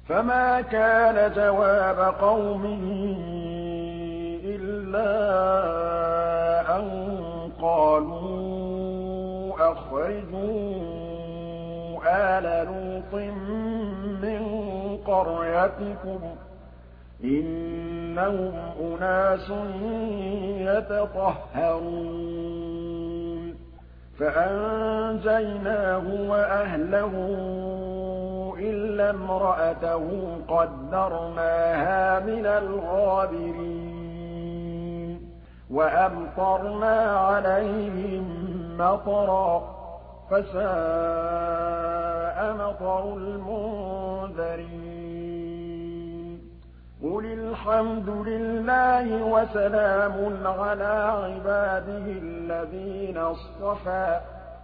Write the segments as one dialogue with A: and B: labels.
A: فما كان جواب قومه إلا أن قالوا أخرجوا آل لوط من قريتكم إنهم أناس يتطهرون فأنجيناه وأهله إلا امرأته قدرناها من الغابرين وأمطرنا عليهم مطرا فساء مطر المنذرين قل الحمد لله وسلام على عباده الذين اصطفى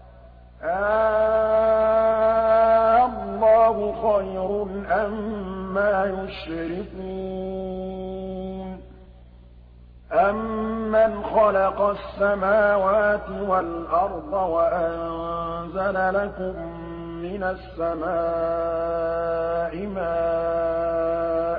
A: الله خير أما يشركون أَمَّنْ خَلَقَ السَّمَاوَاتِ وَالْأَرْضَ وَأَنزَلَ لَكُم مِّنَ السَّمَاءِ مَاءً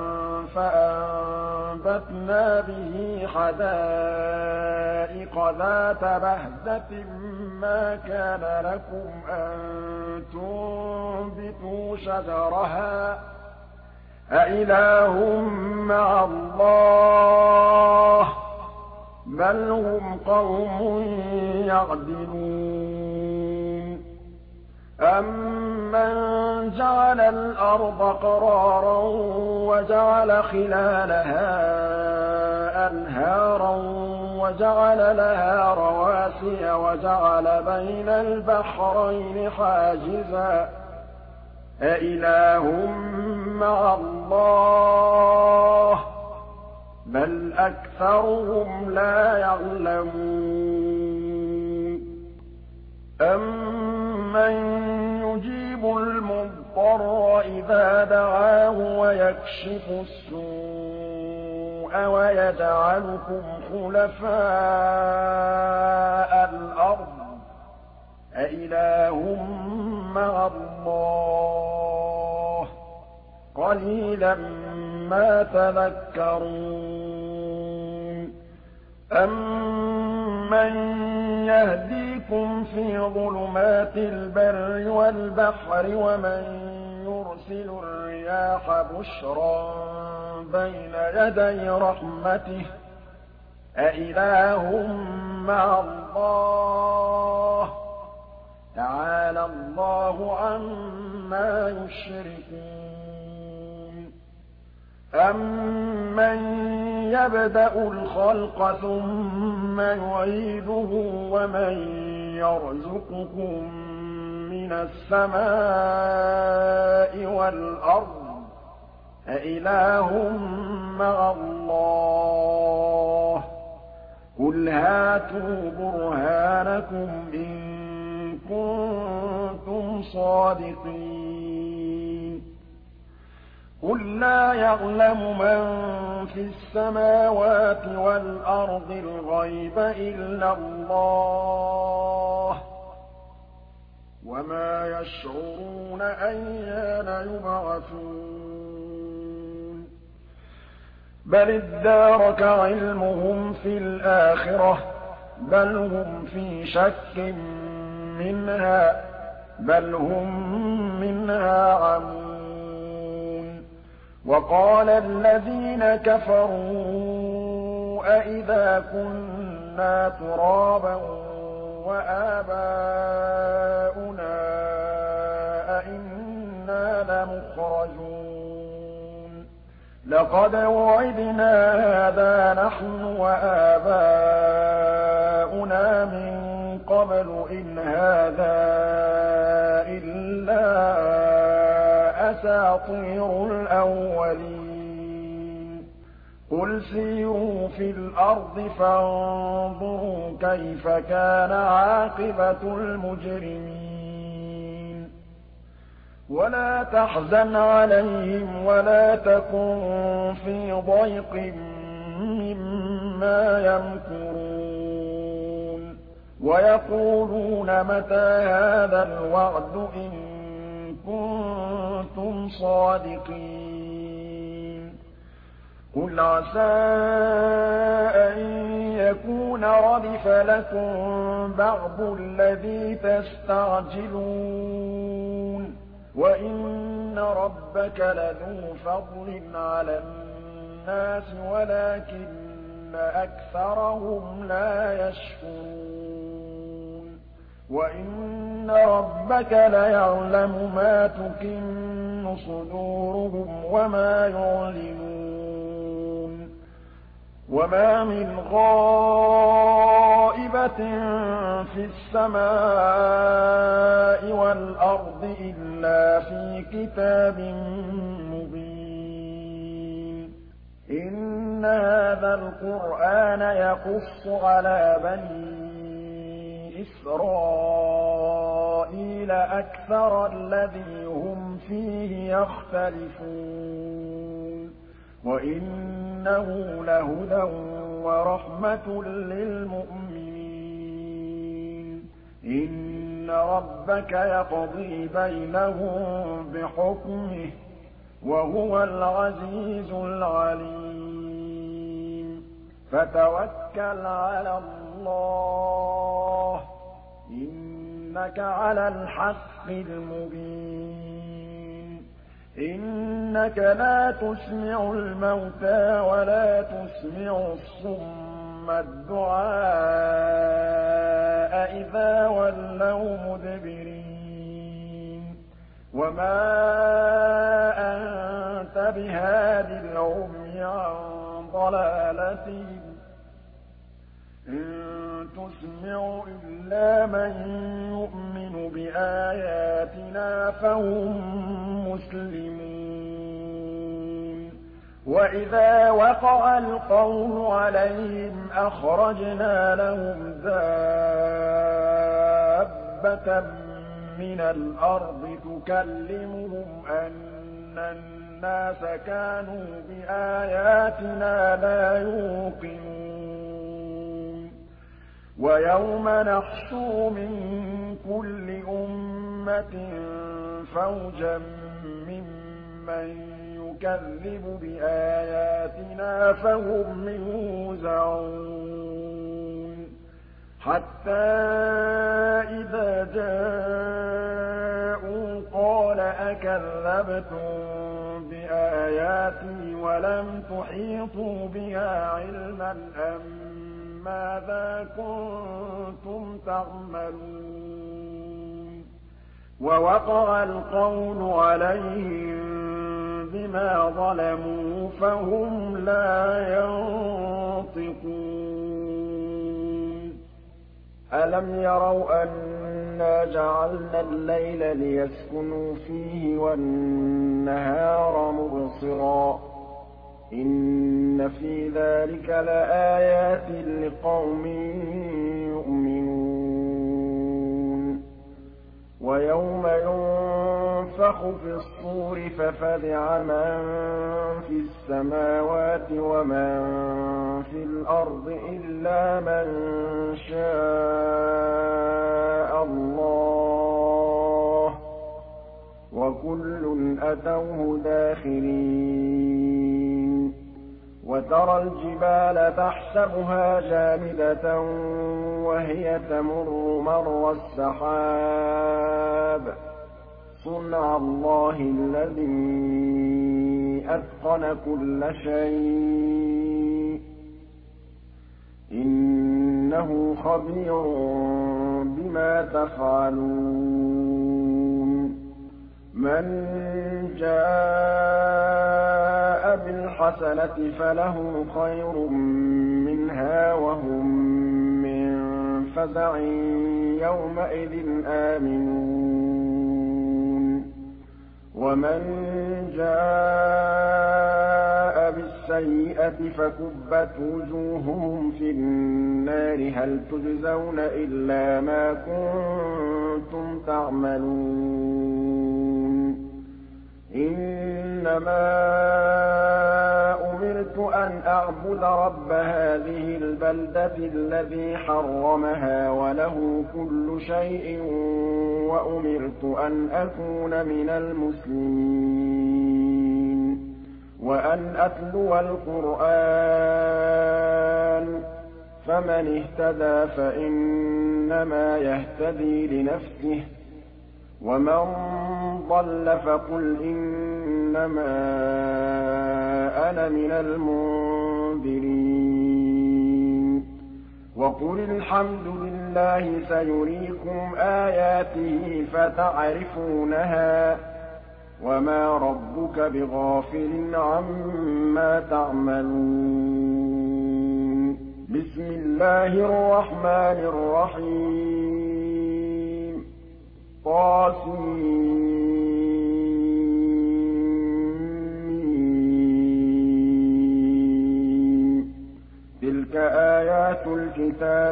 A: فَأَنبَتْنَا بِهِ حَدَائِقَ ذَاتَ بَهْجَةٍ مَّا كَانَ لَكُمْ أَن تُنبِتُوا شَجَرَهَا أَإِلَٰهٌ مَّعَ اللَّهِ ۚ بَلْ هُمْ قَوْمٌ يَعْدِلُونَ أَمَّن جَعَلَ الْأَرْضَ قَرَارًا وَجَعَلَ خِلَالَهَا أَنْهَارًا وَجَعَلَ لَهَا رَوَاسِيَ وَجَعَلَ بَيْنَ الْبَحْرَيْنِ حَاجِزًا أَإِلَٰهٌ مَّعَ اللَّهِ ۚ بَلْ أَكْثَرُهُمْ لَا يَعْلَمُونَ أَمَّن يُجِيبُ الْمُضْطَرَّ إِذَا دَعَاهُ وَيَكْشِفُ السُّوءَ وَيَجْعَلُكُمْ خُلَفَاءَ الْأَرْضِ أَإِلَٰهٌ مَّعَ اللَّهِ ۚ قَلِيلًا مَّا تَذَكَّرُونَ أَمَّن يَهْدِيكُمْ فِي ظُلُمَاتِ الْبَرِّ وَالْبَحْرِ وَمَن يُرْسِلُ الرِّيَاحَ بُشْرًا بَيْنَ يَدَيْ رَحْمَتِهِ أَإِلَٰهٌ مَّعَ اللَّهِ ۚ تَعَالَى اللَّهُ عَمَّا يُشْرِكُونَ أَمَّن يَبْدَأُ الْخَلْقَ ثُمَّ يُعِيدُهُ وَمَن يَرْزُقُكُم مِّنَ السَّمَاءِ وَالْأَرْضِ أَإِلَٰهٌ مَّعَ اللَّهِ ۚ قُلْ هَاتُوا بُرْهَانَكُمْ إِن كُنتُمْ صَادِقِينَ قُل لَّا يَعْلَمُ مَن فِي السَّمَاوَاتِ وَالْأَرْضِ الْغَيْبَ إِلَّا اللَّهُ ۚ وَمَا يَشْعُرُونَ أَيَّانَ يُبْعَثُونَ بَلِ ادَّارَكَ عِلْمُهُمْ فِي الْآخِرَةِ ۚ بَلْ هُمْ فِي شَكٍّ مِّنْهَا ۖ بَلْ هُم مِّنْهَا عَمُونَ وَقَالَ الَّذِينَ كَفَرُوا أَإِذَا كُنَّا تُرَابًا وَآبَاؤُنَا أَإِنَّا لَمُخْرَجُونَ لَقَدْ وُعِدْنَا هَٰذَا نَحْنُ وَآبَاؤُنَا مِن قَبْلُ إِنْ هَٰذَا إِلَّا أَسَاطِيرُ الْأَوَّلِينَ قُلْ سِيرُوا فِي الْأَرْضِ فَانظُرُوا كَيْفَ كَانَ عَاقِبَةُ الْمُجْرِمِينَ وَلَا تَحْزَنْ عَلَيْهِمْ وَلَا تَكُن فِي ضَيْقٍ مِّمَّا يَمْكُرُونَ وَيَقُولُونَ مَتَىٰ هَٰذَا الْوَعْدُ إِن كنتم صادقين قل عسى أن يكون ردف لكم بعض الذي تستعجلون وإن ربك لذو فضل على الناس ولكن أكثرهم لا يشكرون وإن ربك ليعلم ما تكن صدورهم وما يعلنون وما من غائبة في السماء والأرض إلا في كتاب مبين إن هذا القرآن يقص على بني إسرائيل أكثر الذي هم فيه يختلفون وإنه لهدى ورحمة للمؤمنين إن ربك يقضي بينهم بحكمه وهو العزيز العليم فتوكل على الله إنك على الحق المبين إنك لا تسمع الموتى ولا تسمع الصم الدعاء إذا ولوا مدبرين وما أنت بهاد العمي عن ضلالتهم إن تسمع إلا من يؤمن بآياتنا فهم مسلمون وإذا وقع القول عليهم أخرجنا لهم دابة من الأرض تكلمهم أن الناس كانوا بآياتنا لا يوقنون ويوم نحشر من كل أمة فوجا ممن يكذب بآياتنا فهم يوزعون حتى إذا جاءوا قال أكذبتم بآياتي ولم تحيطوا بها علما أم ماذا كنتم تعملون ووقع القول عليهم بما ظلموا فهم لا ينطقون ألم يروا أنا جعلنا الليل ليسكنوا فيه والنهار مبصرا إن في ذلك لآيات لقوم يؤمنون ويوم ينفخ في الصور ففزع من في السماوات ومن في الأرض إلا من شاء الله وكل أتوه داخرين وترى الجبال تحسبها جامدة وهي تمر مر السحاب صنع الله الذي أتقن كل شيء إنه خبير بما تفعلون من جاء بالحسنة فله خير منها وهم من فزع يومئذ آمنون ومن جاء بالسيئة فكبت وجوههم في النار هل تجزون إلا ما كنتم تعملون إنما أمرت أن أن أعبد رب هذه البلدة الذي حرمها وله كل شيء وأمرت أن أكون من المسلمين وأن أتلو القرآن فمن اهتدى فإنما يهتدي لنفسه ومن ضل فقل إنما أنا من المنذرين وقل الحمد لله سيريكم آياته فتعرفونها وما ربك بغافل عما تعملون بسم الله الرحمن الرحيم طاسمين تلك آيات الكتاب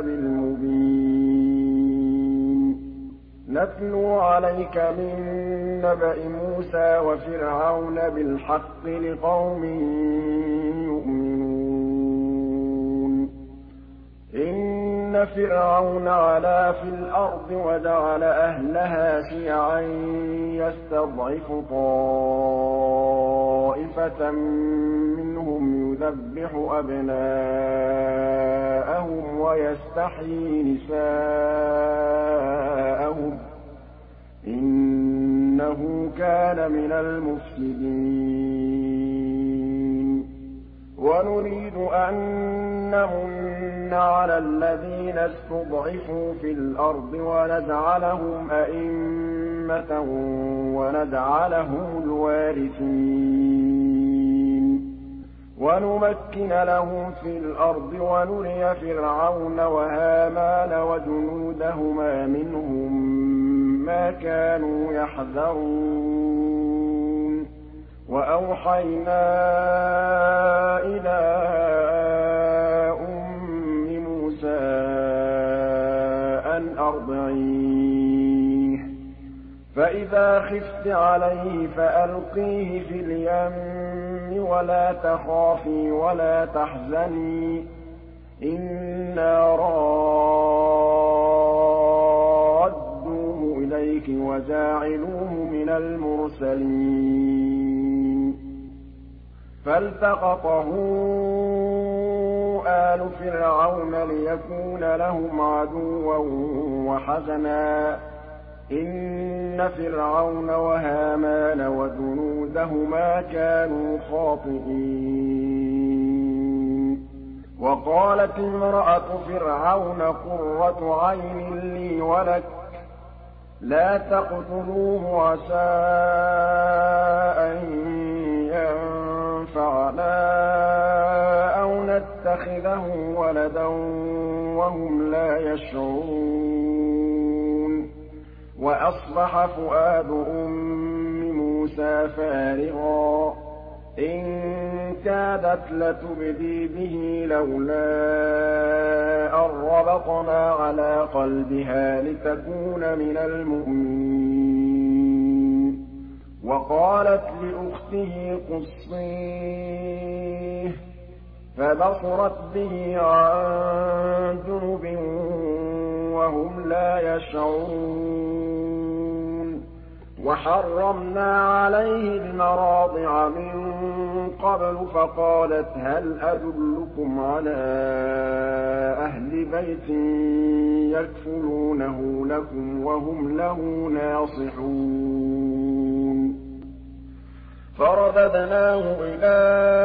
A: المبين نتلو عليك من نبأ موسى وفرعون بالحق لقوم يؤمنون إن فرعون علا في الأرض وجعل أهلها شيعا يستضعف طائفة منهم يذبح أبناءهم ويستحيي نساءهم إنه كان من المفسدين ونريد أن نمن على الذين استضعفوا في الأرض ونجعلهم أئمة ونجعلهم الوارثين ونمكن لهم في الأرض ونري فرعون وهامان وجنودهما منهم ما كانوا يحذرون وأوحينا إلى أم موسى أن أرضعيه فإذا خفت عليه فألقيه في اليم ولا تخافي ولا تحزني إنا رادوه إليك وجاعلوه من المرسلين فالتقطه آل فرعون ليكون لهم عدوا وحزنا إن فرعون وهامان وجنودهما كانوا خاطئين وقالت امرأة فرعون قرة عين لي ولك لا تقتلوه عسى أن ينفعنا أو نتخذه ولدا وهم لا يشعرون وأصبح فؤاد أم موسى فارغا إن كادت لتبدي به لولا أن ربطنا على قلبها لتكون من المؤمنين وقالت لأخته قصيه فبصرت به عن جنب وهم لا يشعرون وحرمنا عليه المراضع من قبل فقالت هل أدلكم على أهل بيت يكفلونه لكم وهم له ناصحون فرددناه إلى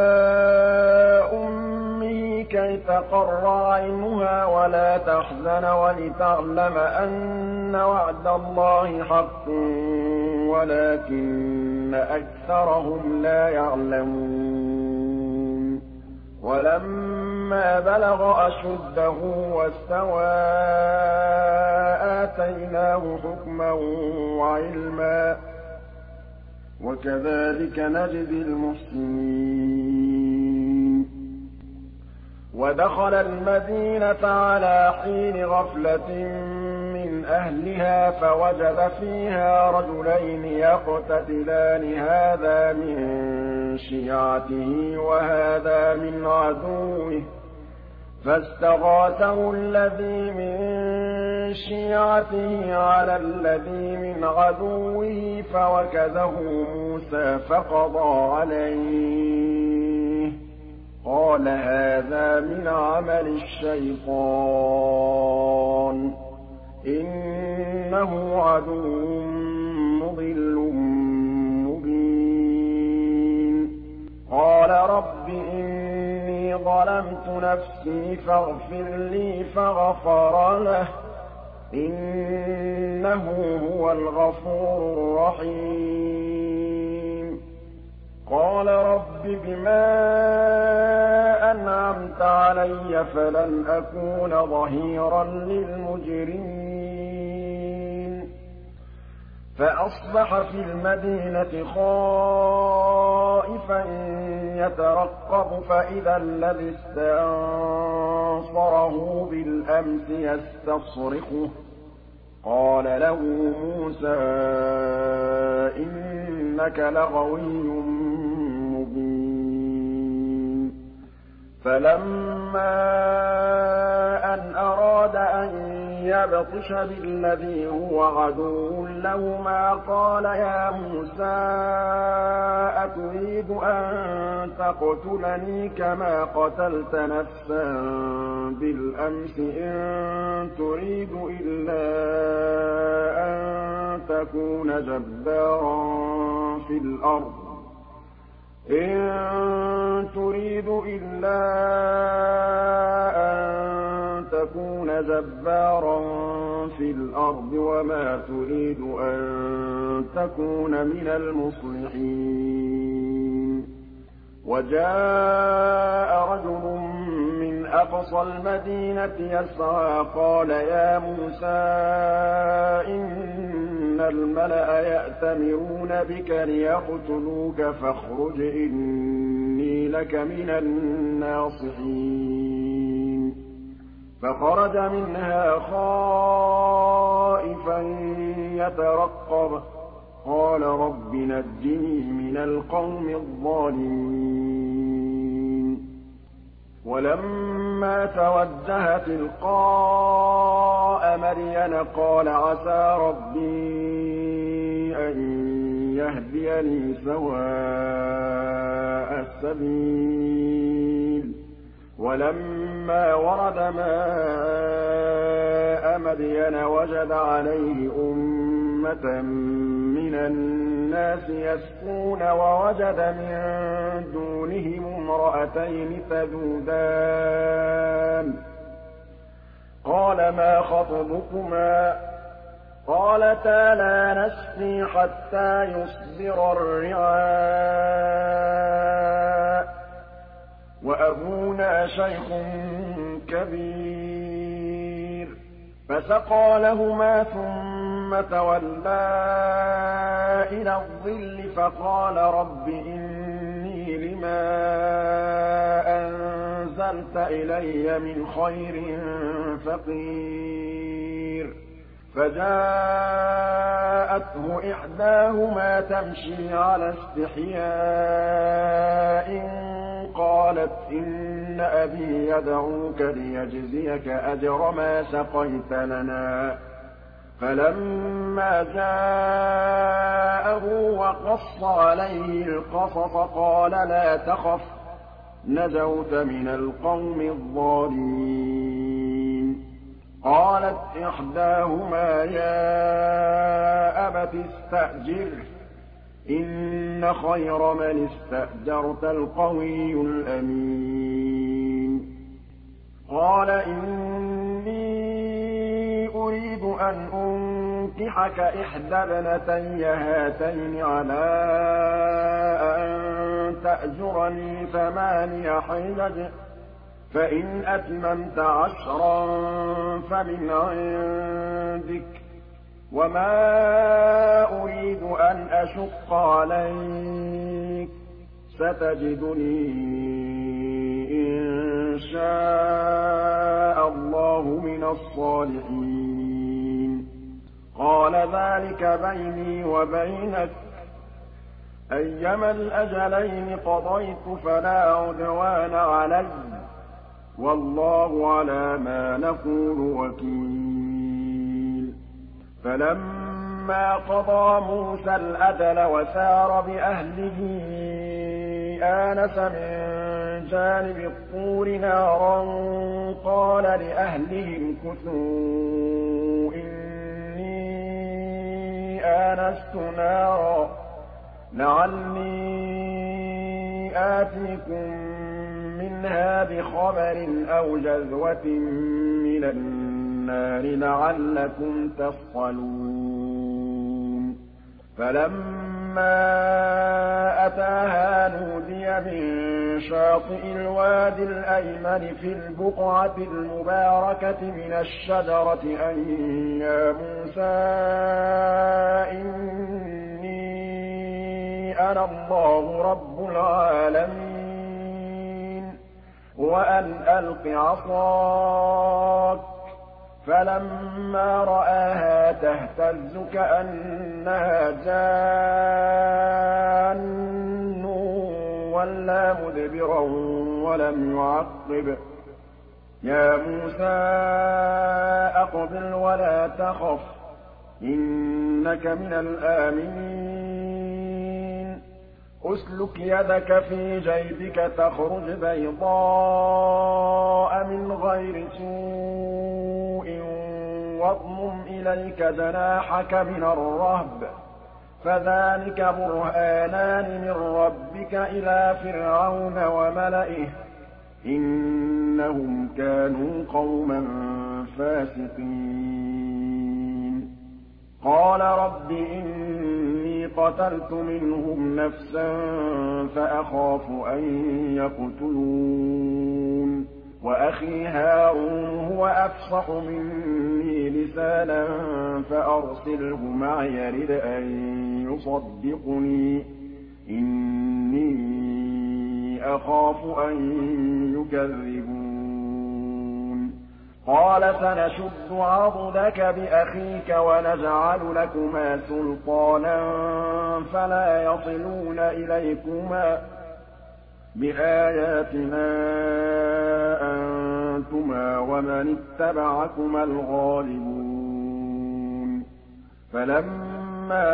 A: أمه كي تقر عينها ولا تحزن ولتعلم أن وعد الله حق ولكن أكثرهم لا يعلمون ولما بلغ أشده واستوى آتيناه حكما وعلما وكذلك نجزي المحسنين ودخل المدينة على حين غفلة من أهلها فوجد فيها رجلين يقتتلان هذا من شيعته وهذا من عدوه فاستغاثه الذي من شيعته على الذي من عدوه فوكزه موسى فقضى عليه قال هذا من عمل الشيطان إنه عدو مضل مبين قال رب إني ظلمت نفسي فاغفر لي فغفر له إنه هو الغفور الرحيم قال رب بما أنعمت علي فلن أكون ظهيرا للمجرمين فأصبح في المدينة خائفا يترقب فإذا الذي استنصره بالأمس يستصرخه قال له موسى إنك لغوي مبين فلما أن أراد أن يبطش بالذي هو عدو لهما قال يا موسى أتريد أن تقتلني كما قتلت نفسا بالأمس إن تريد إلا أن تكون جبارا في الأرض إن تريد إلا أن تكون جبارا في الأرض وما تريد أن تكون من المصلحين وجاء رجل من أقصى المدينة يسعى قال يا موسى إن الملأ يأتمرون بك ليقتلوك فاخرج إني لك من الناصحين فخرج منها خائفا يترقب قال رب نجني من القوم الظالمين ولما توجه تلقاء مدين قال عسى ربي أن يهديني سواء السبيل ولما ورد ماء مدين وجد عليه أمة من الناس يسقون ووجد من دونهم امرأتين تذودان قال ما خطبكما قالتا لا نسقي حتى يصدر الرعاء وأبونا شيخ كبير فسقى لهما ثم تولى إلى الظل فقال رب إني لما أنزلت إلي من خير فقير فجاءته إحداهما تمشي على استحياء قالت إن أبي يدعوك ليجزيك أجر ما سقيت لنا فلما جاءه وقص عليه القصص قال لا تخف نجوت من القوم الظالمين قالت إحداهما يا أبت استأجره إن خير من استأجرت القوي الأمين قال إني أريد أن أنكحك إحدى ابنتي هاتين على أن تأجرني 8 حجج فإن أتممت 10 فمن عندك وما أريد أن أشق عليك ستجدني إن شاء الله من الصالحين قال ذلك بيني وبينك أيما الأجلين قضيت فلا عدوان علي والله على ما نقول وكيل فلما قضى موسى الأجل وسار بأهله آنس من جانب الطور نارا قال لأهلهم كثوا إني آنست نارا لعلي آتيكم منها بخبر أو جذوة من النار لعلكم تصطلون فلما أتاها نودي من شاطئ الوادي الأيمن في البقعة المباركة من الشجرة أن يا موسى إني أنا الله رب العالمين وأن ألق عصاك فلما رآها تهتز كأنها جان ولا مدبرا ولم يعقب يا موسى أقبل ولا تخف إنك من الآمنين أسلك يدك في جيبك تخرج بيضاء من غير سوء واضمم إليك جناحك من الرهب فذلك برهانان من ربك إلى فرعون وملئه إنهم كانوا قوما فاسقين قال رب إني قتلت منهم نفسا فأخاف أن يقتلون وأخي هارون هو أفصح مني لسانا فأرسله معي يرد أن يصدقني إني أخاف أن يكذبون قال سنشد عضدك بأخيك ونجعل لكما سلطانا فلا يصلون إليكما بآياتنا أنتما ومن اتبعكما الغالبون فلما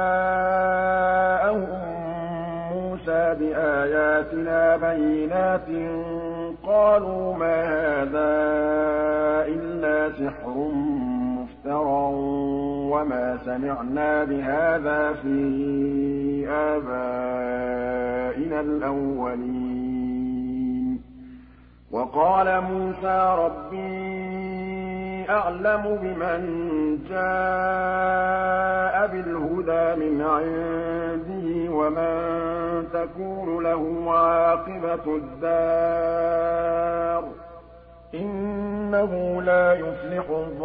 A: جاءهم موسى بآياتنا بينات قالوا ما هذا إلا سحر مفترى وما سمعنا بهذا في آبائنا الأولين وقال موسى ربي أعلم بمن جاء بالهدى من عنده ومن تكون له عاقبة الدار إنه لا يفلح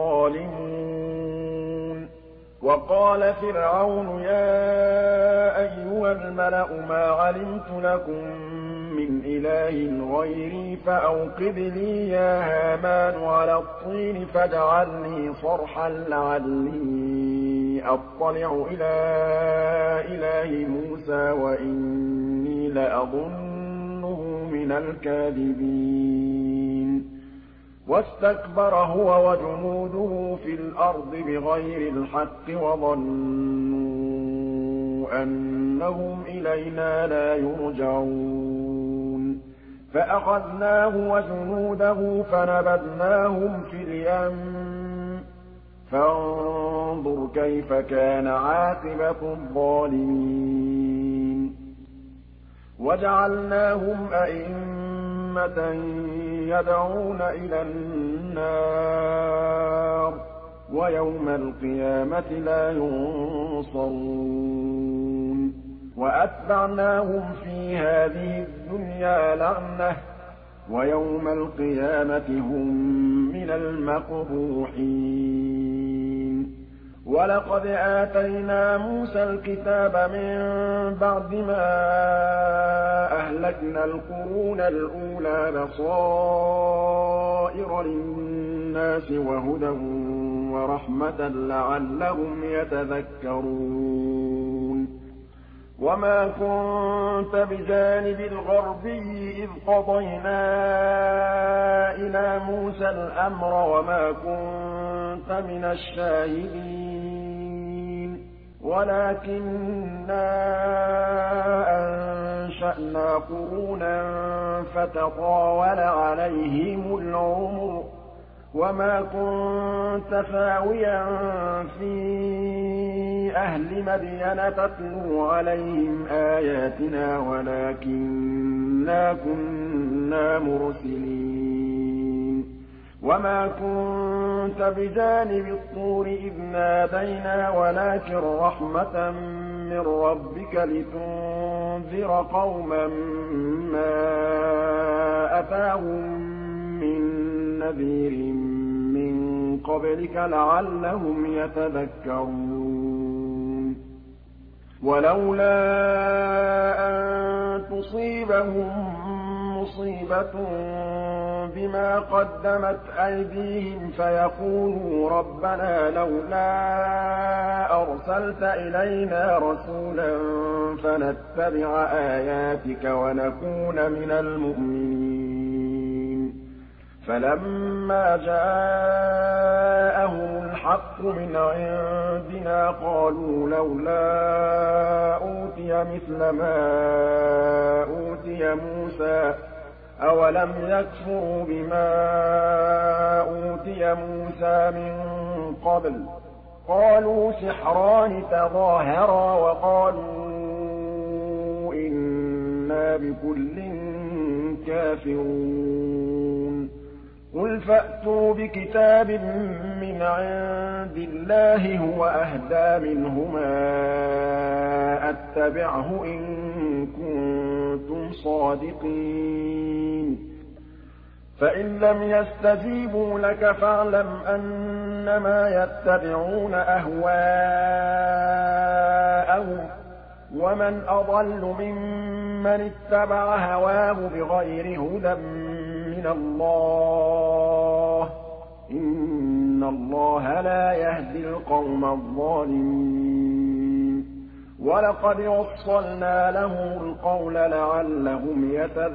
A: الظالمون وقال فرعون يا أيها الملأ ما علمت لكم من إله غيري فأوقد لي يا هامان على الطين فاجعل لي صرحا لعلي أطلع إلى إله موسى وإني لأظنه من الكاذبين واستكبر هو وجنوده في الأرض بغير الحق وظنوا أنهم إلينا لا يرجعون فأخذناه وجنوده فنبذناهم في اليم فانظر كيف كان عاقبة الظالمين وجعلناهم أئمة يدعون إلى النار ويوم القيامة لا ينصرون وأتبعناهم في هذه الدنيا لعنة ويوم القيامة هم من المقبوحين ولقد آتينا موسى الكتاب من بعد ما أهلكنا القرون الأولى بصائر للناس وهدى ورحمة لعلهم يتذكرون وما كنت بجانب الغربي إذ قضينا إلى موسى الأمر وما كنت من الشاهدين ولكننا أنشأنا قرونا فتطاول عليهم العمر وما كنت ثاويا في أهل مدين تتلو عليهم آياتنا ولكننا كنا مرسلين وما كنت بجانب الطور إذ نادينا ولكن رحمة من ربك لتنذر قوما ما أتاهم من نذير من قبلك لعلهم يتذكرون ولولا أن تصيبهم مصيبة بما قدمت أيديهم فيقولوا ربنا لولا أرسلت إلينا رسولا فنتبع آياتك ونكون من المؤمنين فلما جاءهم الحق من عندنا قالوا لولا أوتي مثل ما أوتي موسى أولم يكفروا بما أوتي موسى من قبل قالوا سحران تظاهرا وقالوا إنا بكل كافرون قل فأتوا بكتاب من عند الله هو أهدى منهما أتبعه إن كنتم صادقين فإن لم يستجيبوا لك فاعلم أنما يتبعون أهواءهم ومن أضل ممن اتبع هواه بغير هدى من الله إن الله لا يهدي القوم الظالمين ولقد وصلنا لهم القول لعلهم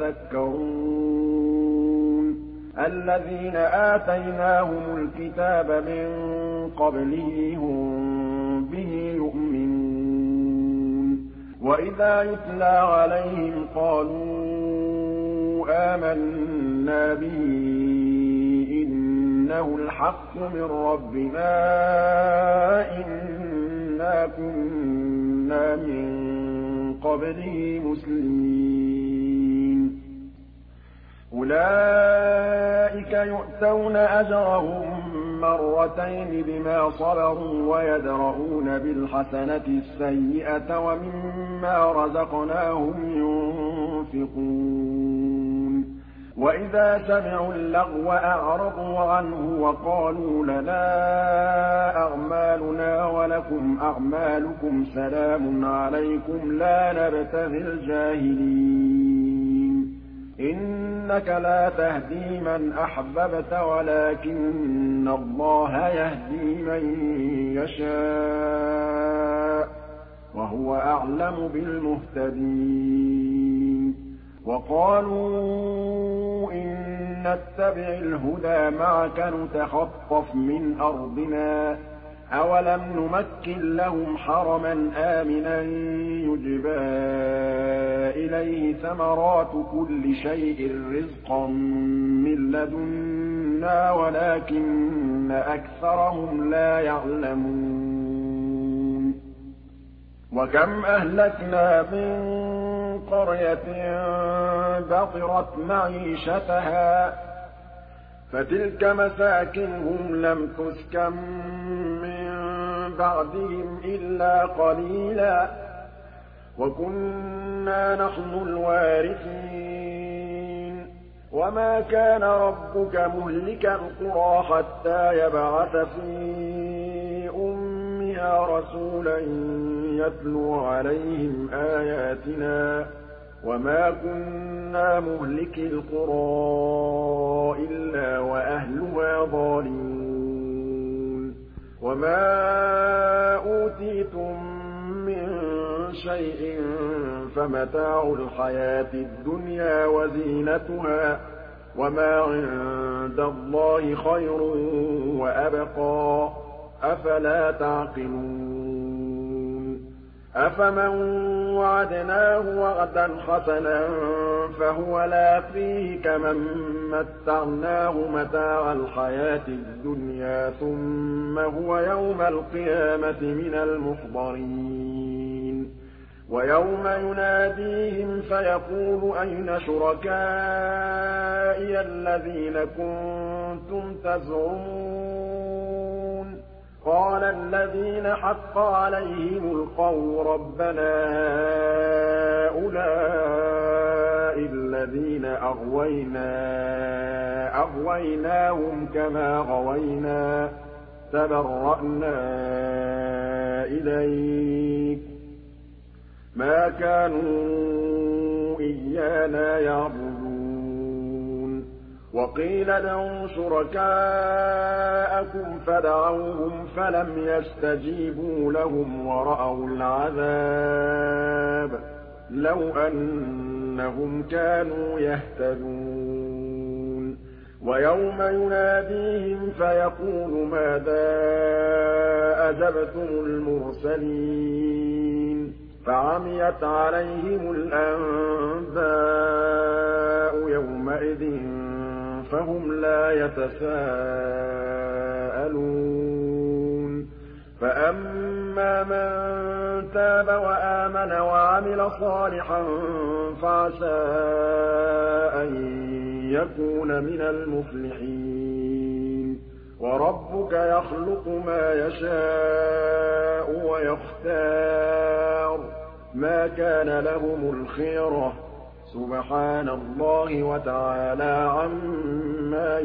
A: يتذكرون الذين آتيناهم الكتاب من قبله هم به يؤمنون وإذا يتلى عليهم قالوا آمنا به إنه الحق من ربنا إنا كنا من قبله مسلمين أولئك يؤتون أجرهم مرتين بما صبروا ويدرؤون بالحسنة السيئة ومما رزقناهم ينفقون وإذا سمعوا اللغو أعرضوا عنه وقالوا لنا أعمالنا ولكم أعمالكم سلام عليكم لا نبتغي الجاهلين إنك لا تهدي من أحببت ولكن الله يهدي من يشاء وهو أعلم بالمهتدين وقالوا إن نتبع الهدى معك نتخطف من أرضنا أولم نمكن لهم حرما آمنا يجبى إليه ثمرات كل شيء رزقا من لدنا ولكن أكثرهم لا يعلمون وكم أهلكنا من قرية بطرت معيشتها فتلك مساكنهم لم تسكن من بعدهم إلا قليلا وكنا نحن الوارثين وما كان ربك مهلك القرى حتى يبعث في أمها رسولا يتلو عليهم آياتنا وما كنا مهلكي القرى إلا وأهلها ظالمون وما أوتيتم من شيء فمتاع الحياة الدنيا وزينتها وما عند الله خير وأبقى أفلا تعقلون أفمن وعدناه وعدا حسنا فهو لاقيه كمن متعناه متاع الحياة الدنيا ثم هو يوم القيامة من المحضرين ويوم يناديهم فيقول أين شركائي الذين كنتم تزعمون قال الذين حق عليهم القول ربنا هؤلاء الذين أغويناهم كما غوينا تبرأنا إليك ما كانوا إيانا يعبدون وقيل ادعوا شركاءكم فدعوهم فلم يستجيبوا لهم ورأوا العذاب لو أنهم كانوا يهتدون ويوم يناديهم فيقول ماذا أجبتم المرسلين فعميت عليهم الأنباء يومئذ فهم لا يتساءلون فأما من تاب وآمن وعمل صالحا فعسى أن يكون من المفلحين وربك يخلق ما يشاء ويختار ما كان لهم الخيرة سبحان الله وتعالى عما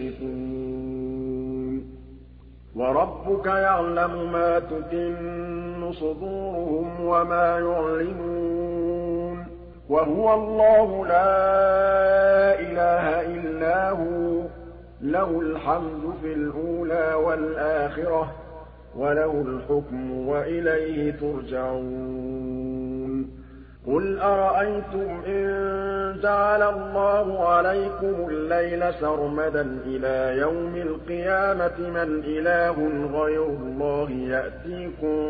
A: يشركون وربك يعلم ما تكن صدورهم وما يعلنون وهو الله لا إله إلا هو له الحمد في الأولى والآخرة وله الحكم وإليه ترجعون قل أرأيتم إن جعل الله عليكم الليل سرمدا إلى يوم القيامة من إله غير الله يأتيكم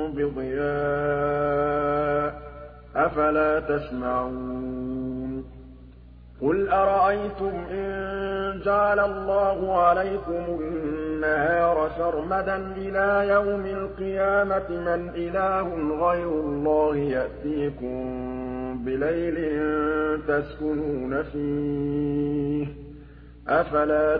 A: بضياء أفلا تسمعون قل أرأيتم إن جعل الله عليكم النهار سرمدا إلى يوم القيامة من إله غير الله يأتيكم بليل تسكنون فيه أفلا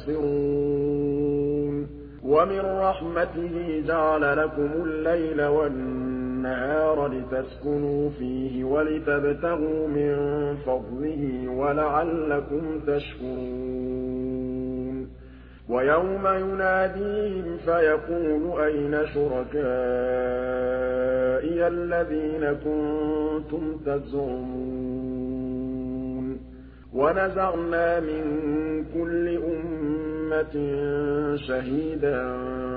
A: تبصرون ومن رحمته جعل لكم الليل والنهار لتسكنوا فيه ولتبتغوا من فضله ولعلكم تشكرون ويوم يناديهم فيقول أين شركائي الذين كنتم تزعمون ونزعنا من كل أمة شهيدا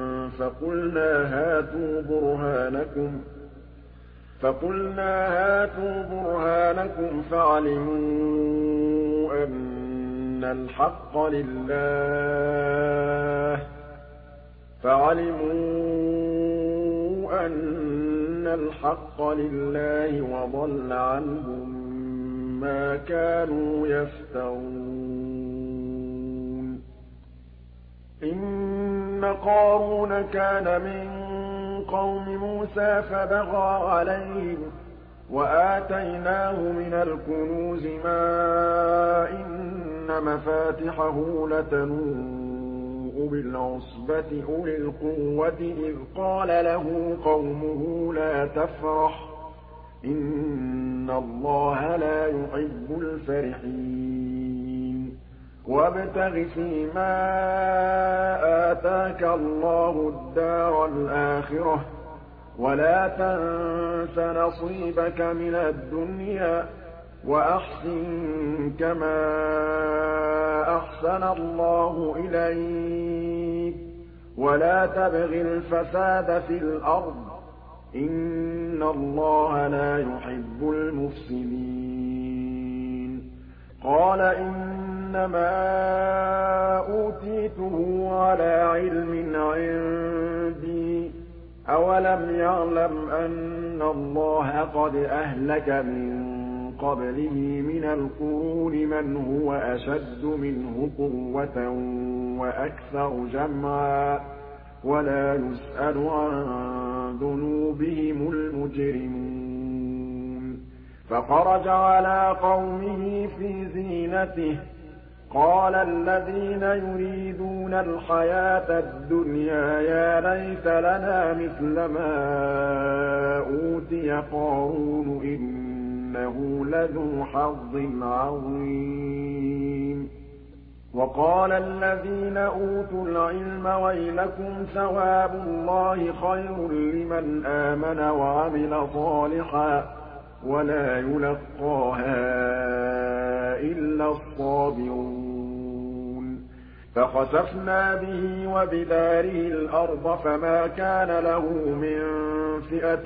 A: فقلنا هاتوا برهانكم فعلموا أن الحق لله وضل عنهم ما كانوا يفترون إن قارون كان من قوم موسى فبغى عليهم وآتيناه من الكنوز ما إن مفاتحه لتنوء بالعصبة أولي القوة إذ قال له قومه لا تفرح إن الله لا يحب الفرحين وابتغ فيما آتاك الله الدار الآخرة ولا تنس نصيبك من الدنيا وأحسن كما أحسن الله إليك ولا تبغ الفساد في الأرض إِنَّ اللَّهَ لَا يُحِبُّ الْمُفْسِدِينَ قَالَ إِنَّمَا أُوتِيتُهُ عَلَىٰ عِلْمٍ عِندِي ۚ أَوَلَمْ يَعْلَمْ أَنَّ اللَّهَ قَدْ أَهْلَكَ مِن قَبْلِهِ مِنَ الْقُرُونِ مَنْ هُوَ أَشَدُّ مِنْهُ قُوَّةً وَأَكْثَرُ جَمْعًا ۚ وَلَا يُسْأَلُ عَن ذُنُوبِهِمُ الْمُجْرِمُونَ فَخَرَجَ عَلَىٰ قَوْمِهِ فِي زِينَتِهِ ۖ قَالَ الَّذِينَ يُرِيدُونَ الْحَيَاةَ الدُّنْيَا يَا لَيْتَ لَنَا مِثْلَ مَا أُوتِيَ قَارُونُ إِنَّهُ لَذُو حَظٍّ عَظِيمٍ وَقَالَ الَّذِينَ أُوتُوا الْعِلْمَ وَيْلَكُمْ ثَوَابُ اللَّهِ خَيْرٌ لِّمَنْ آمَنَ وَعَمِلَ صَالِحًا وَلَا يُلَقَّاهَا إِلَّا الصَّابِرُونَ فَخَسَفْنَا بِهِ وَبِدَارِهِ الْأَرْضَ فَمَا كَانَ لَهُ مِن فِئَةٍ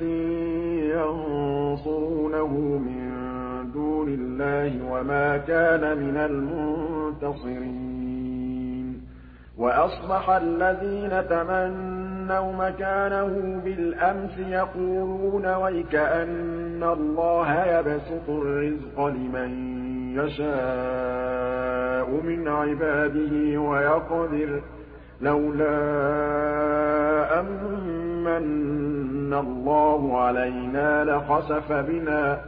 A: يَنصُرُونَهُ مِن دُونِ اللَّهِ وَمَا كَانَ مِنَ الْمُنتَصِرِينَ وَأَصْبَحَ الَّذِينَ تَمَنَّوْا مَكَانَهُ بِالْأَمْسِ يَقُولُونَ وَيْكَأَنَّ اللَّهَ يَبْسُطُ الرِّزْقَ لِمَن يَشَاءُ مِنْ عِبَادِهِ وَيَقْدِرُ ۖ لَوْلَا أَن مَّنَّ اللَّهُ عَلَيْنَا لَخَسَفَ بِنَا ۖ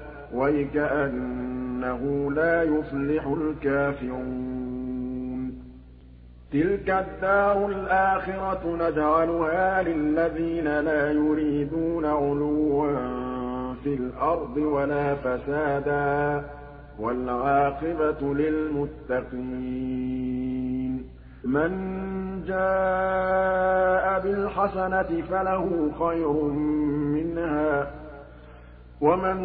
A: وَيْكَأَنَّهُ لَا يُفْلِحُ الْكَافِرُونَ تِلْكَ الدَّارُ الْآخِرَةُ نَجْعَلُهَا لِلَّذِينَ لَا يُرِيدُونَ عُلُوًّا فِي الْأَرْضِ وَلَا فَسَادًا ۚ وَالْعَاقِبَةُ لِلْمُتَّقِينَ مَن جَاءَ بِالْحَسَنَةِ فَلَهُ خَيْرٌ مِّنْهَا ۖ وَمَن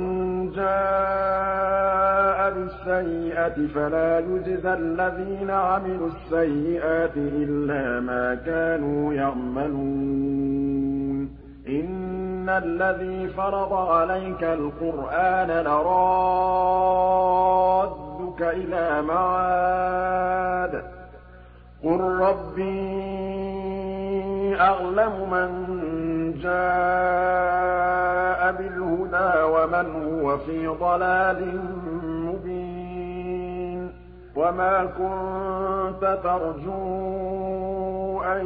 A: جَاءَ بِالسَّيِّئَةِ فَلَا يُجْزَى الَّذِينَ عَمِلُوا السَّيِّئَاتِ إِلَّا مَا كَانُوا يَعْمَلُونَ إِنَّ الَّذِي فَرَضَ عَلَيْكَ الْقُرْآنَ لَرَادُّكَ إِلَىٰ مَعَادٍ ۚ قُل رَّبِّي أَعْلَمُ مَن جَاءَ بِالْهُدَىٰ وَمَنْ هُوَ فِي ضَلَالٍ مُّبِينٍ وَمَا كُنتَ تَرْجُو أَن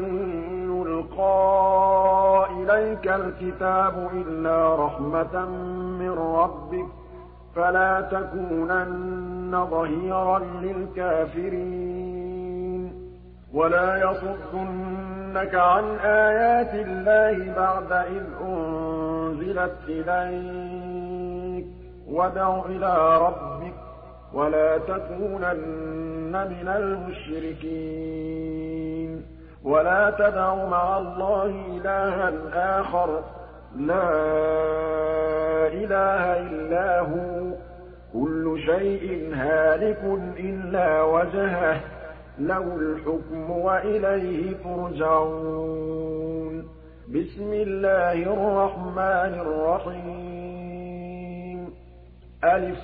A: يُلْقَىٰ إِلَيْكَ الْكِتَابُ إِلَّا رَحْمَةً مِّن رَّبِّكَ فَلَا تَكُونَنَّ ظَهِيرًا لِّلْكَافِرِينَ وَلَا يَصُدُّنَّكَ عَنْ آيَاتِ اللَّهِ بَعْدَ إِذْ أُنزِلَتْ إِلَيْكَ ۖ وَادْعُ إِلَىٰ رَبِّكَ وَلَا تَكُونَنَّ مِنَ الْمُشْرِكِينَ وَلَا تَدْعُ مَعَ اللَّهِ إِلَٰهًا آخَرَ لَا إِلَٰهَ إِلَّا هُوَ ۚ كُلُّ شَيْءٍ هَالِكٌ إِلَّا وَجْهَهُ ۚ لَهُ الْحُكْمُ وَإِلَيْهِ تُرْجَعُونَ بِسْمِ اللَّهِ الرَّحْمَٰنِ الرَّحِيمِ أَلِفْ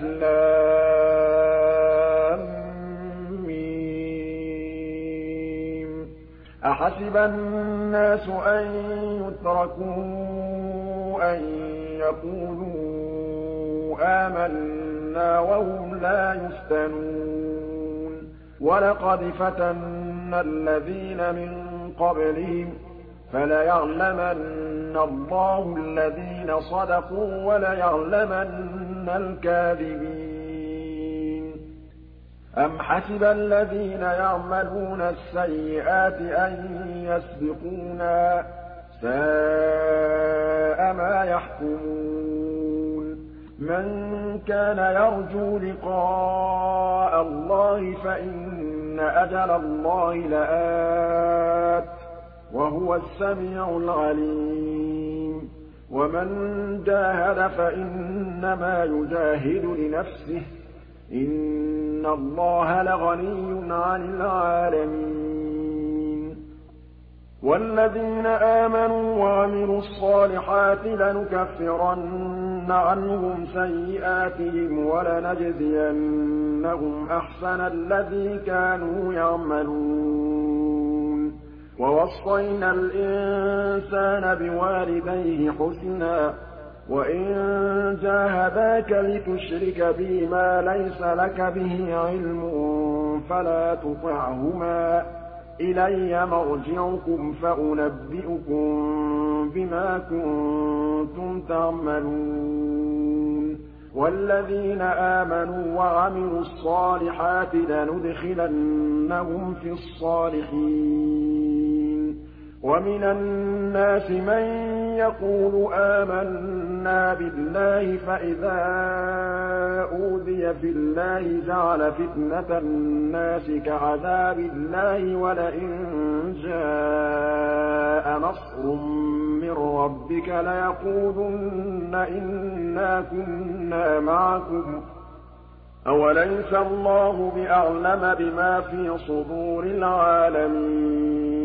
A: لَامْ مِيم أَحَسِبَ النَّاسُ أَن يُتْرَكُوا أَن يَقُولُوا آمَنَّا وَهُمْ لَا يُفْتَنُونَ وَلَقَدْ فَتَنَّا الَّذِينَ مِن قَبْلِهِمْ فَلَيَعْلَمَنَّ اللَّهُ الَّذِينَ صَدَقُوا وَلَيَعْلَمَنَّ الْكَاذِبِينَ أَمْ حَسِبَ الَّذِينَ يَعْمَلُونَ السَّيِّئَاتِ أَن يَسْبِقُونَا ۚ سَاءَ مَا يَحْكُمُونَ مَن كَانَ يَرْجُو لِقَاءَ اللَّهِ فَإِنَّ أَجَلَ اللَّهِ لَآتٍ ۚ وَهُوَ السَّمِيعُ الْعَلِيمُ وَمَن جَاهَدَ فَإِنَّمَا يُجَاهِدُ لِنَفْسِهِ ۚ إِنَّ اللَّهَ لَغَنِيٌّ عَنِ الْعَالَمِينَ وَالَّذِينَ آمَنُوا وَعَمِلُوا الصَّالِحَاتِ لَنُكَفِّرَنَّ عَنْهُمْ سَيِّئَاتِهِمْ وَلَنَجْزِيَنَّهُمْ أَحْسَنَ الَّذِي كَانُوا يَعْمَلُونَ وَوَصَّيْنَا الْإِنسَانَ بِوَالِدَيْهِ حُسْنًا ۖ وَإِن جَاهَدَاكَ لِتُشْرِكَ بِي مَا لَيْسَ لَكَ بِهِ عِلْمٌ فَلَا تُطِعْهُمَا ۚ إِلَيَّ مَرْجِعُكُمْ فَأُنَبِّئُكُم بِمَا كُنتُمْ تَعْمَلُونَ وَالَّذِينَ آمَنُوا وَعَمِلُوا الصَّالِحَاتِ لَنُدْخِلَنَّهُمْ فِي الصَّالِحِينَ وَمِنَ النَّاسِ مَن يَقُولُ آمَنَّا بِاللَّهِ فَإِذَا أُوذِيَ فِي اللَّهِ جَعَلَ فِتْنَةَ النَّاسِ كَعَذَابِ اللَّهِ وَلَئِن جَاءَ نَصْرٌ مِّن رَّبِّكَ لَيَقُولُنَّ إِنَّا كُنَّا مَعَكُمْ ۚ أَوَلَيْسَ اللَّهُ بِأَعْلَمَ بِمَا فِي صُدُورِ الْعَالَمِينَ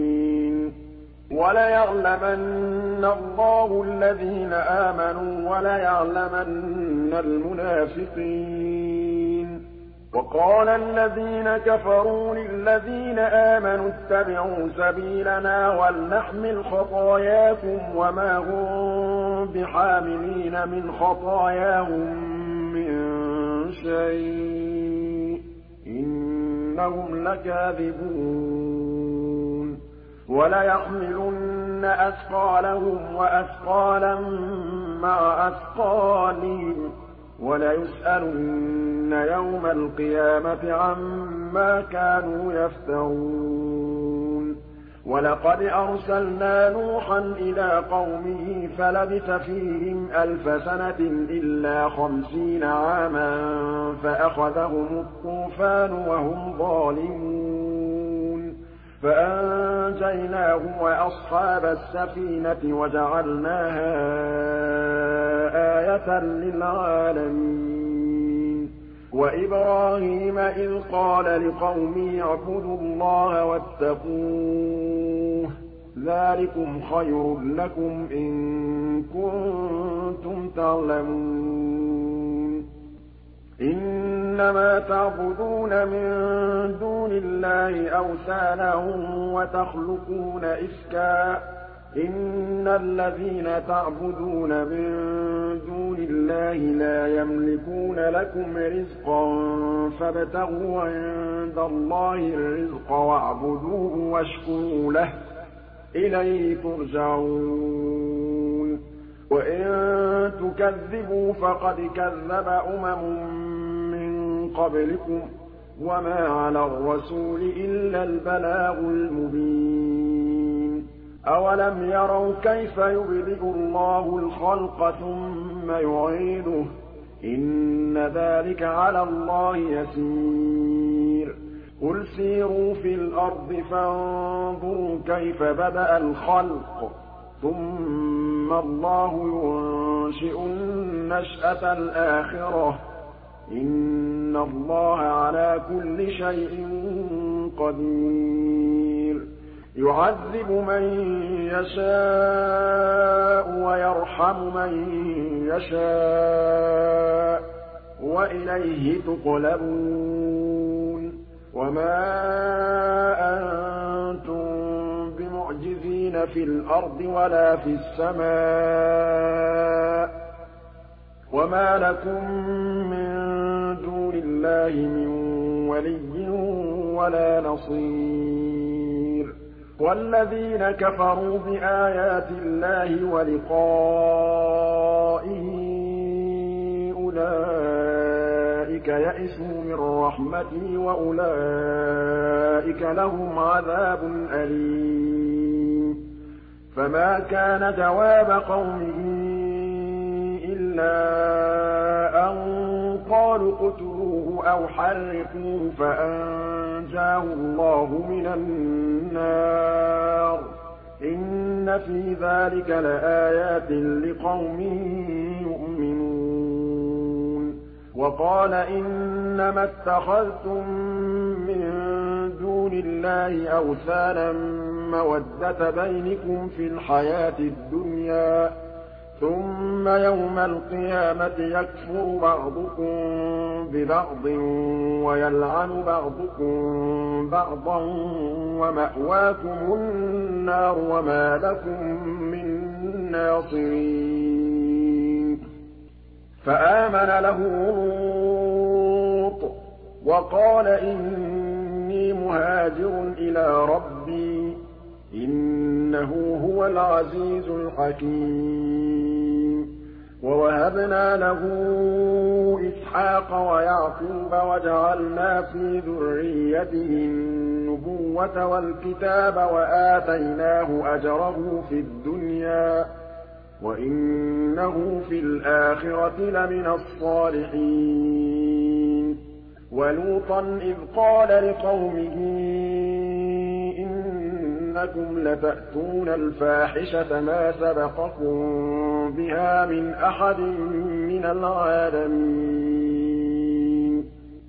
A: وَلَيَعْلَمَنَّ اللَّهُ الَّذِينَ آمَنُوا وَلَيَعْلَمَنَّ الْمُنَافِقِينَ وَقَالَ الَّذِينَ كَفَرُوا لِلَّذِينَ آمَنُوا اتَّبِعُوا سَبِيلَنَا وَلْنَحْمِلْ خَطَايَاكُمْ وَمَا هُم بِحَامِلِينَ مِنْ خَطَايَاهُم مِّن شَيْءٍ ۖ إِنَّهُمْ لَكَاذِبُونَ وَلَيَحْمِلُنَّ أَثْقَالَهُمْ وَأَثْقَالًا مَّعَ أَثْقَالِهِمْ وَلَيُسْأَلُنَّ يَوْمَ الْقِيَامَةِ عَمَّا كَانُوا يَفْتَرُونَ وَلَقَدْ أَرْسَلْنَا نُوحًا إِلَىٰ قَوْمِهِ فَلَبِثَ فِيهِمْ أَلْفَ سَنَةٍ إِلَّا 50 عَامًا فَأَخَذَهُمُ الطُّوفَانُ وَهُمْ ظَالِمُونَ فَأَنجَيْنَاهُ وَأَصْحَابَ السَّفِينَةِ وَجَعَلْنَاهَا آيَةً لِّلْعَالَمِينَ وَإِبْرَاهِيمَ إِذْ قَالَ لِقَوْمِهِ اعْبُدُوا اللَّهَ وَاتَّقُوهُ ۖ ذَٰلِكُمْ خَيْرٌ لَّكُمْ إِن كُنتُمْ تَعْلَمُونَ إِنَّمَا تَعْبُدُونَ مِن دُونِ اللَّهِ أَوْثَانًا وَتَخْلُقُونَ إِفْكًا ۚ إِنَّ الَّذِينَ تَعْبُدُونَ مِن دُونِ اللَّهِ لَا يَمْلِكُونَ لَكُمْ رِزْقًا فَابْتَغُوا عِندَ اللَّهِ الرِّزْقَ وَاعْبُدُوهُ وَاشْكُرُوا لَهُ ۖ إِلَيْهِ تُرْجَعُونَ وَإِن تُكَذِّبُوا فَقَدْ كَذَّبَ أُمَمٌ مِّن قَبْلِكُمْ ۖ وَمَا عَلَى الرَّسُولِ إِلَّا الْبَلَاغُ الْمُبِينُ أَوَلَمْ يَرَوْا كَيْفَ يُبْدِئُ اللَّهُ الْخَلْقَ ثُمَّ يُعِيدُهُ ۚ إِنَّ ذَٰلِكَ عَلَى اللَّهِ يَسِيرٌ قُلْ سِيرُوا فِي الْأَرْضِ فَانظُرُوا كَيْفَ بَدَأَ الْخَلْقَ ثُمَّ اللَّهُ يُنشِئُ النَّشْأَةَ الْآخِرَةَ ۚ إِنَّ اللَّهَ عَلَىٰ كُلِّ شَيْءٍ قَدِيرٌ يُعَذِّبُ مَن يَشَاءُ وَيَرْحَمُ مَن يَشَاءُ ۖ وَإِلَيْهِ تُقْلَبُونَ وَمَا أَنتُم بِمُعْجِزِينَ فِي الْأَرْضِ وَلَا فِي السَّمَاءِ ۖ وَمَا لَكُم مِّن دُونِ اللَّهِ مِن وَلِيٍّ وَلَا نَصِيرٍ وَالَّذِينَ كَفَرُوا بِآيَاتِ اللَّهِ وَلِقَائِهِ أُولَٰئِكَ يَئِسُوا مِن رَّحْمَتِي وَأُولَٰئِكَ لَهُمْ عَذَابٌ أَلِيمٌ فَمَا كَانَ جَوَابَ قَوْمِهِ إِلَّا أَن قَالُوا اقْتُلُوهُ أَوْ حَرِّقُوهُ فَأَنجَاهُ اللَّهُ مِنَ النَّارِ ۚ إِنَّ فِي ذَٰلِكَ لَآيَاتٍ لِّقَوْمٍ يُؤْمِنُونَ وَقَالَ إِنَّمَا اتَّخَذْتُم مِّن دُونِ دون الله أوثانا مودة بينكم في الحياة الدنيا ثم يوم القيامة يكفر بعضكم ببعض ويلعن بعضكم بعضا ومأواكم النار وما لكم من ناصرين فآمن له لوط وقال إني مهاجر إلى ربي إنه هو العزيز الحكيم ووهبنا له إسحاق ويعقوب وجعلنا في ذريته النبوة والكتاب وآتيناه أجره في الدنيا وإنه في الآخرة لمن الصالحين ولوطا إذ قال لقومه إنكم لتأتون الفاحشة ما سبقكم بها من أحد من العالمين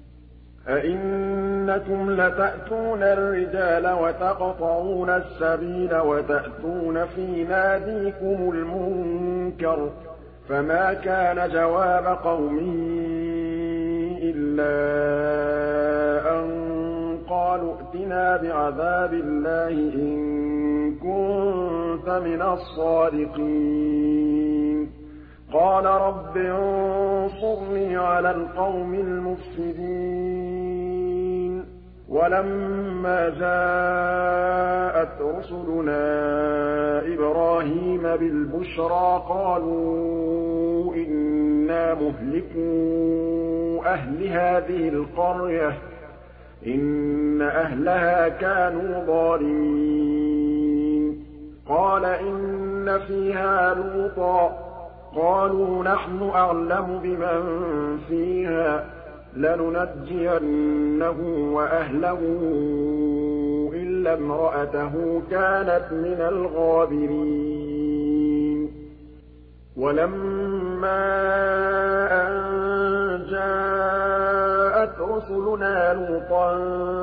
A: أئنكم لتأتون الرجال وتقطعون السبيل وتأتون في ناديكم المنكر فما كان جواب قومه إلا أن قالوا ائتنا بعذاب الله إن كنت من الصادقين قال رب انصرني على القوم المفسدين ولما جاءت رسلنا إبراهيم بالبشرى قالوا إنا مهلكو أهل هذه القرية إن أهلها كانوا ظالمين قال إن فيها لوطا قالوا نحن أعلم بمن فيها لننجينه وأهله إلا امرأته كانت من الغابرين ولما أن جاءت رسلنا لوطا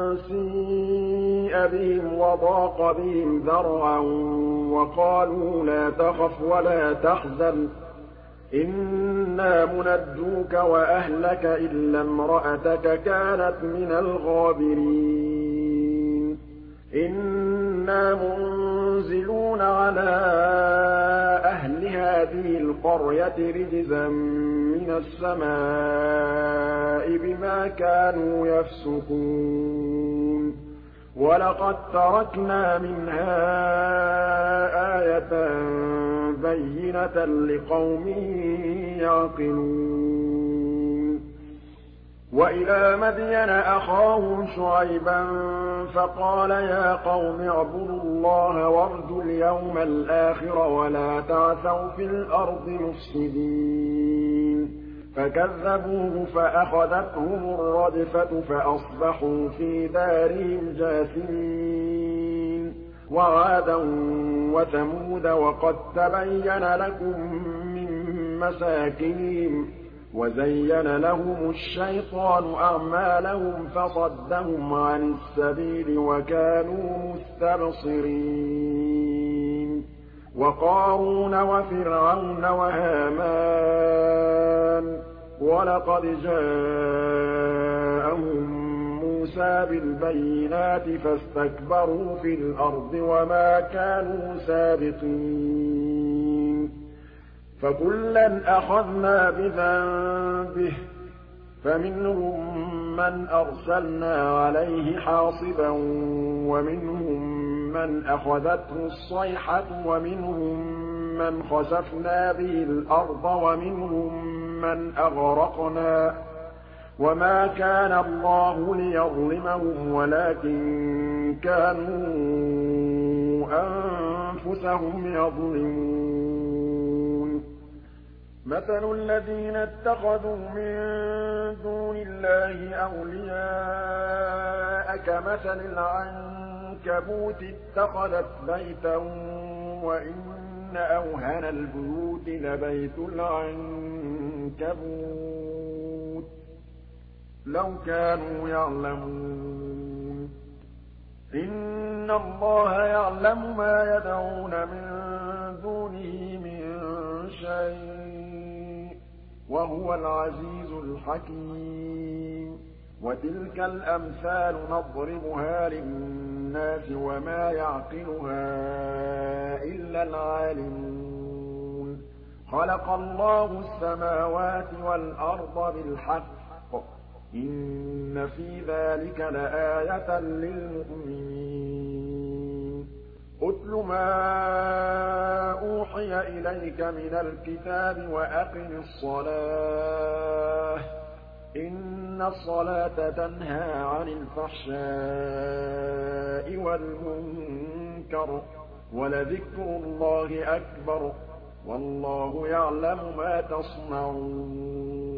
A: سيء بهم وضاق بهم ذرعا وقالوا لا تخف ولا تحزن إنا منجوك وأهلك إلا امرأتك كانت من الغابرين إنا منزلون على أهل هذه القرية رجزا من السماء بما كانوا يفسقون ولقد تركنا منها آية بينة لقوم يعقلون وإلى مدين أخاهم شعيبا فقال يا قوم اعبدوا الله وارجوا اليوم الآخر ولا تعثوا في الأرض مفسدين فكذبوه فأخذتهم الرجفة فأصبحوا في دارهم جاثمين وعادا وثمود وقد تبين لكم من مساكنهم وزين لهم الشيطان أعمالهم فصدهم عن السبيل وكانوا مستبصرين وقارون وفرعون وهامان ولقد جاءهم موسى بالبينات فاستكبروا في الأرض وما كانوا سابقين فكلا أخذنا بذنبه فمنهم من أرسلنا عليه حاصبا ومنهم من أخذته الصيحة ومنهم من خسفنا به الأرض ومنهم من أغرقنا وما كان الله ليظلمهم ولكن كانوا أنفسهم يظلمون مثل الذين اتخذوا من دون الله أولياء كمثل العنكبوت اتخذت بيتا وإن أوهن البيوت لبيت العنكبوت لو كانوا يعلمون إِنَّ اللَّهَ يَعْلَمُ مَا يَدْعُونَ مِن دُونِهِ مِن شَيْءٍ ۚ وَهُوَ الْعَزِيزُ الْحَكِيمُ وَتِلْكَ الْأَمْثَالُ نَضْرِبُهَا لِلنَّاسِ وَمَا يَعْقِلُهَا إِلَّا الْعَالِمُونَ خَلَقَ اللَّهُ السَّمَاوَاتِ وَالْأَرْضَ بِالْحَقِّ ۚ إِنَّ فِي ذَٰلِكَ لَآيَةً لِّلْمُؤْمِنِينَ اتْلُ مَا أُوحِيَ إِلَيْكَ مِنَ الْكِتَابِ وَأَقِمِ الصَّلَاةَ ۖ إِنَّ الصَّلَاةَ تَنْهَىٰ عَنِ الْفَحْشَاءِ وَالْمُنكَرِ ۚ وَلَذِكْرُ اللَّهِ أَكْبَرُ ۗ وَاللَّهُ يَعْلَمُ مَا تَصْنَعُونَ